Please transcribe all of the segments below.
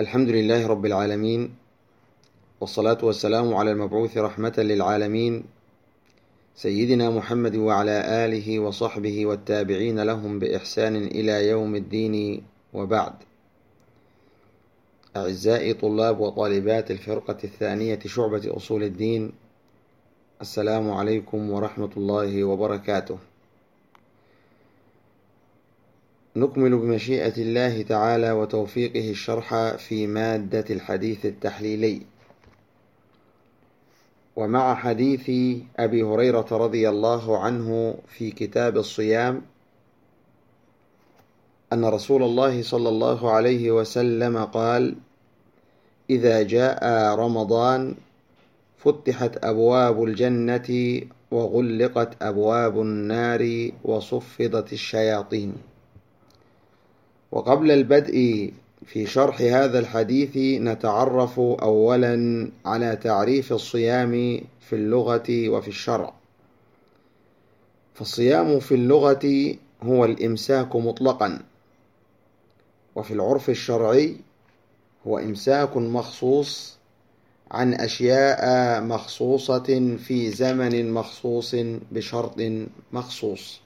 الحمد لله رب العالمين، والصلاة والسلام على المبعوث رحمة للعالمين سيدنا محمد وعلى آله وصحبه والتابعين لهم بإحسان إلى يوم الدين، وبعد. أعزائي طلاب وطالبات الفرقة الثانية شعبة أصول الدين، السلام عليكم ورحمة الله وبركاته. نكمل بمشيئة الله تعالى وتوفيقه الشرح في مادة الحديث التحليلي، ومع حديث أبي هريرة رضي الله عنه في كتاب الصيام أن رسول الله صلى الله عليه وسلم قال: إذا جاء رمضان فتحت أبواب الجنة وغلقت أبواب النار وصفدت الشياطين. وقبل البدء في شرح هذا الحديث نتعرف أولا على تعريف الصيام في اللغة وفي الشرع. فالصيام في اللغة هو الإمساك مطلقا، وفي العرف الشرعي هو إمساك مخصوص عن أشياء مخصوصة في زمن مخصوص بشرط مخصوص.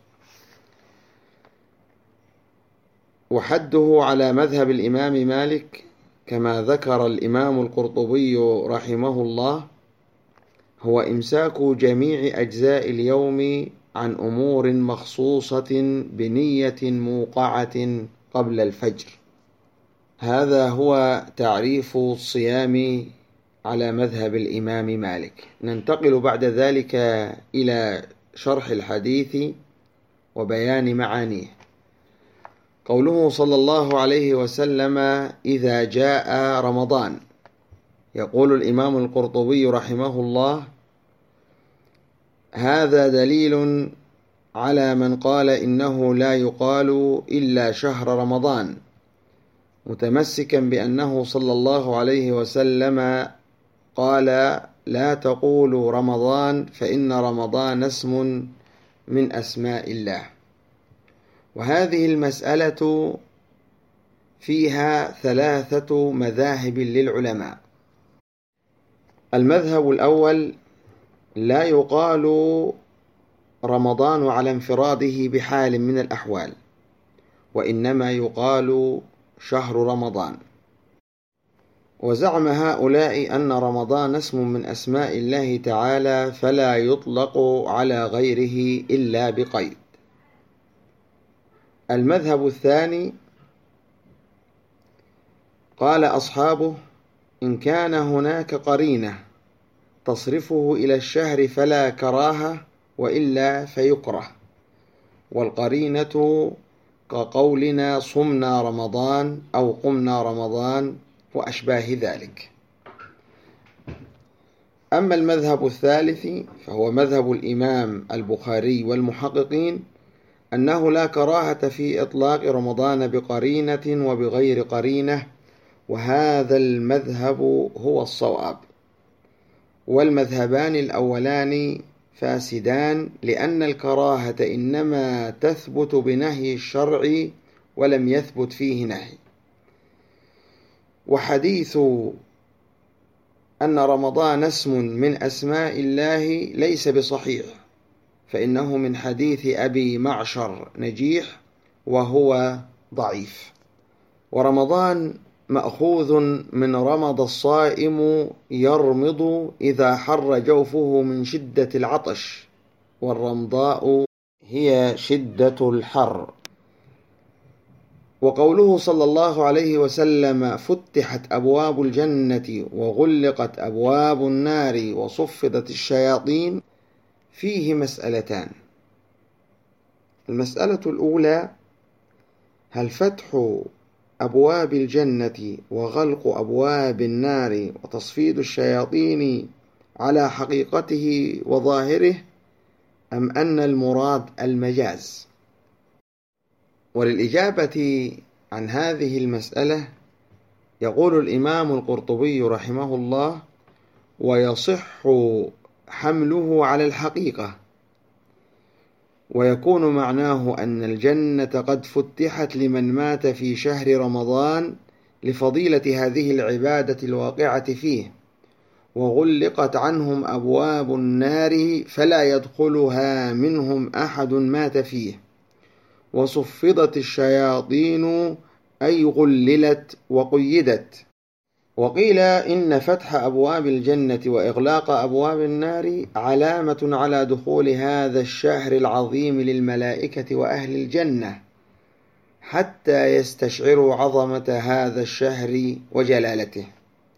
وحده على مذهب الإمام مالك كما ذكر الإمام القرطبي رحمه الله هو إمساك جميع أجزاء اليوم عن أمور مخصوصة بنية موقعة قبل الفجر. هذا هو تعريف الصيام على مذهب الإمام مالك. ننتقل بعد ذلك إلى شرح الحديث وبيان معانيه. قوله صلى الله عليه وسلم: إذا جاء رمضان. يقول الإمام القرطبي رحمه الله: هذا دليل على من قال إنه لا يقال إلا شهر رمضان، متمسكا بأنه صلى الله عليه وسلم قال: لا تقولوا رمضان فإن رمضان اسم من أسماء الله. وهذه المسألة فيها ثلاثة مذاهب للعلماء. المذهب الأول: لا يقال رمضان على انفراده بحال من الأحوال، وإنما يقال شهر رمضان. وزعم هؤلاء أن رمضان اسم من أسماء الله تعالى فلا يطلق على غيره إلا بقيد. المذهب الثاني: قال أصحابه: إن كان هناك قرينة تصرفه إلى الشهر فلا كراهة، وإلا فيكره. والقرينة كقولنا صمنا رمضان أو قمنا رمضان وأشباه ذلك. أما المذهب الثالث فهو مذهب الإمام البخاري والمحققين، أنه لا كراهة في إطلاق رمضان بقرينة وبغير قرينة، وهذا المذهب هو الصواب. والمذهبان الأولان فاسدان، لأن الكراهة إنما تثبت بنهي الشرع ولم يثبت فيه نهي. وحديث أن رمضان اسم من أسماء الله ليس بصحيح، فإنه من حديث أبي معشر نجيح وهو ضعيف. ورمضان مأخوذ من رمض الصائم يرمض إذا حر جوفه من شدة العطش، والرمضاء هي شدة الحر. وقوله صلى الله عليه وسلم: فتحت أبواب الجنة وغلقت أبواب النار وصفدت الشياطين، فيه مسألتان. المسألة الأولى: هل فتح أبواب الجنة وغلق أبواب النار وتصفيد الشياطين على حقيقته وظاهره، أم أن المراد المجاز؟ وللإجابة عن هذه المسألة يقول الإمام القرطبي رحمه الله: ويصح حمله على الحقيقة، ويكون معناه أن الجنة قد فتحت لمن مات في شهر رمضان لفضيلة هذه العبادة الواقعة فيه، وغلقت عنهم أبواب النار فلا يدخلها منهم أحد مات فيه، وصفدت الشياطين أي غللت وقيدت. وقيل إن فتح أبواب الجنة وإغلاق أبواب النار علامة على دخول هذا الشهر العظيم للملائكة وأهل الجنة، حتى يستشعروا عظمة هذا الشهر وجلالته.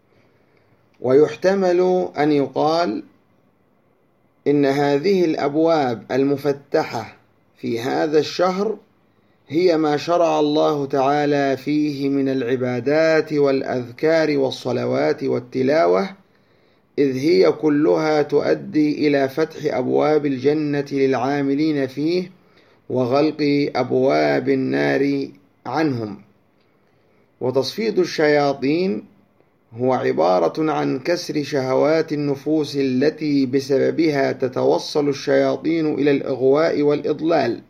ويحتمل أن يقال إن هذه الأبواب المفتحة في هذا الشهر هي ما شرع الله تعالى فيه من العبادات والأذكار والصلوات والتلاوة، إذ هي كلها تؤدي إلى فتح أبواب الجنة للعاملين فيه وغلق أبواب النار عنهم. وتصفيد الشياطين هو عبارة عن كسر شهوات النفوس التي بسببها تتوصل الشياطين إلى الإغواء والإضلال.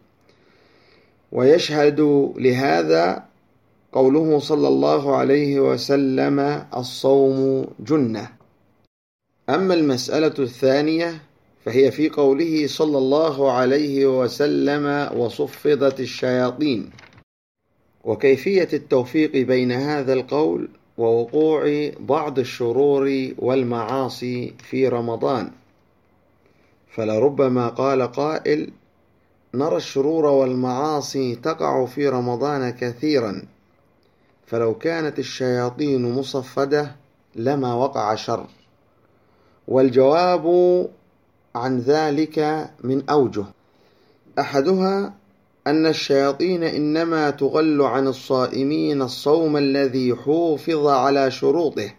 ويشهد لهذا قوله صلى الله عليه وسلم: الصوم جنة. أما المسألة الثانية فهي في قوله صلى الله عليه وسلم: وصفدت الشياطين، وكيفية التوفيق بين هذا القول ووقوع بعض الشرور والمعاصي في رمضان. فلربما قال قائل: نرى الشرور والمعاصي تقع في رمضان كثيرا، فلو كانت الشياطين مصفدة لما وقع شر. والجواب عن ذلك من أوجه: أحدها أن الشياطين إنما تغل عن الصائمين الصوم الذي حوفظ على شروطه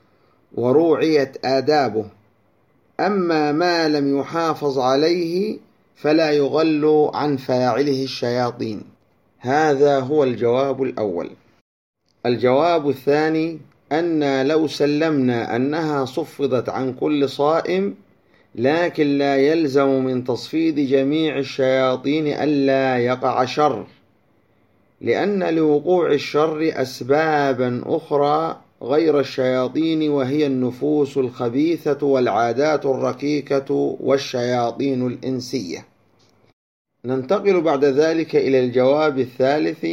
وروعيت آدابه، أما ما لم يحافظ عليه فلا يغل عن فاعله الشياطين. هذا هو الجواب الأول. الجواب الثاني أن لو سلمنا أنها صفدت عن كل صائم، لكن لا يلزم من تصفيد جميع الشياطين ألا يقع شر، لأن لوقوع الشر أسبابا أخرى غير الشياطين، وهي النفوس الخبيثة والعادات الركيكة والشياطين الإنسية. ننتقل بعد ذلك إلى الجواب الثالث،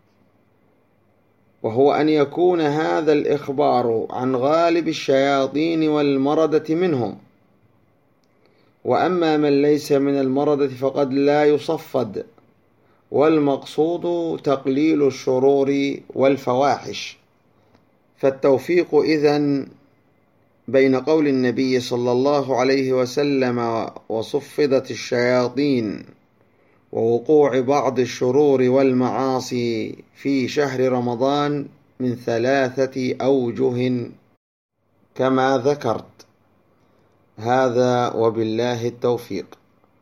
وهو أن يكون هذا الإخبار عن غالب الشياطين والمردة منهم، وأما من ليس من المردة فقد لا يصفد، والمقصود تقليل الشرور والفواحش. فالتوفيق إذن بين قول النبي صلى الله عليه وسلم: وصفدت الشياطين، ووقوع بعض الشرور والمعاصي في شهر رمضان من 3 أوجه كما ذكرت. هذا وبالله التوفيق.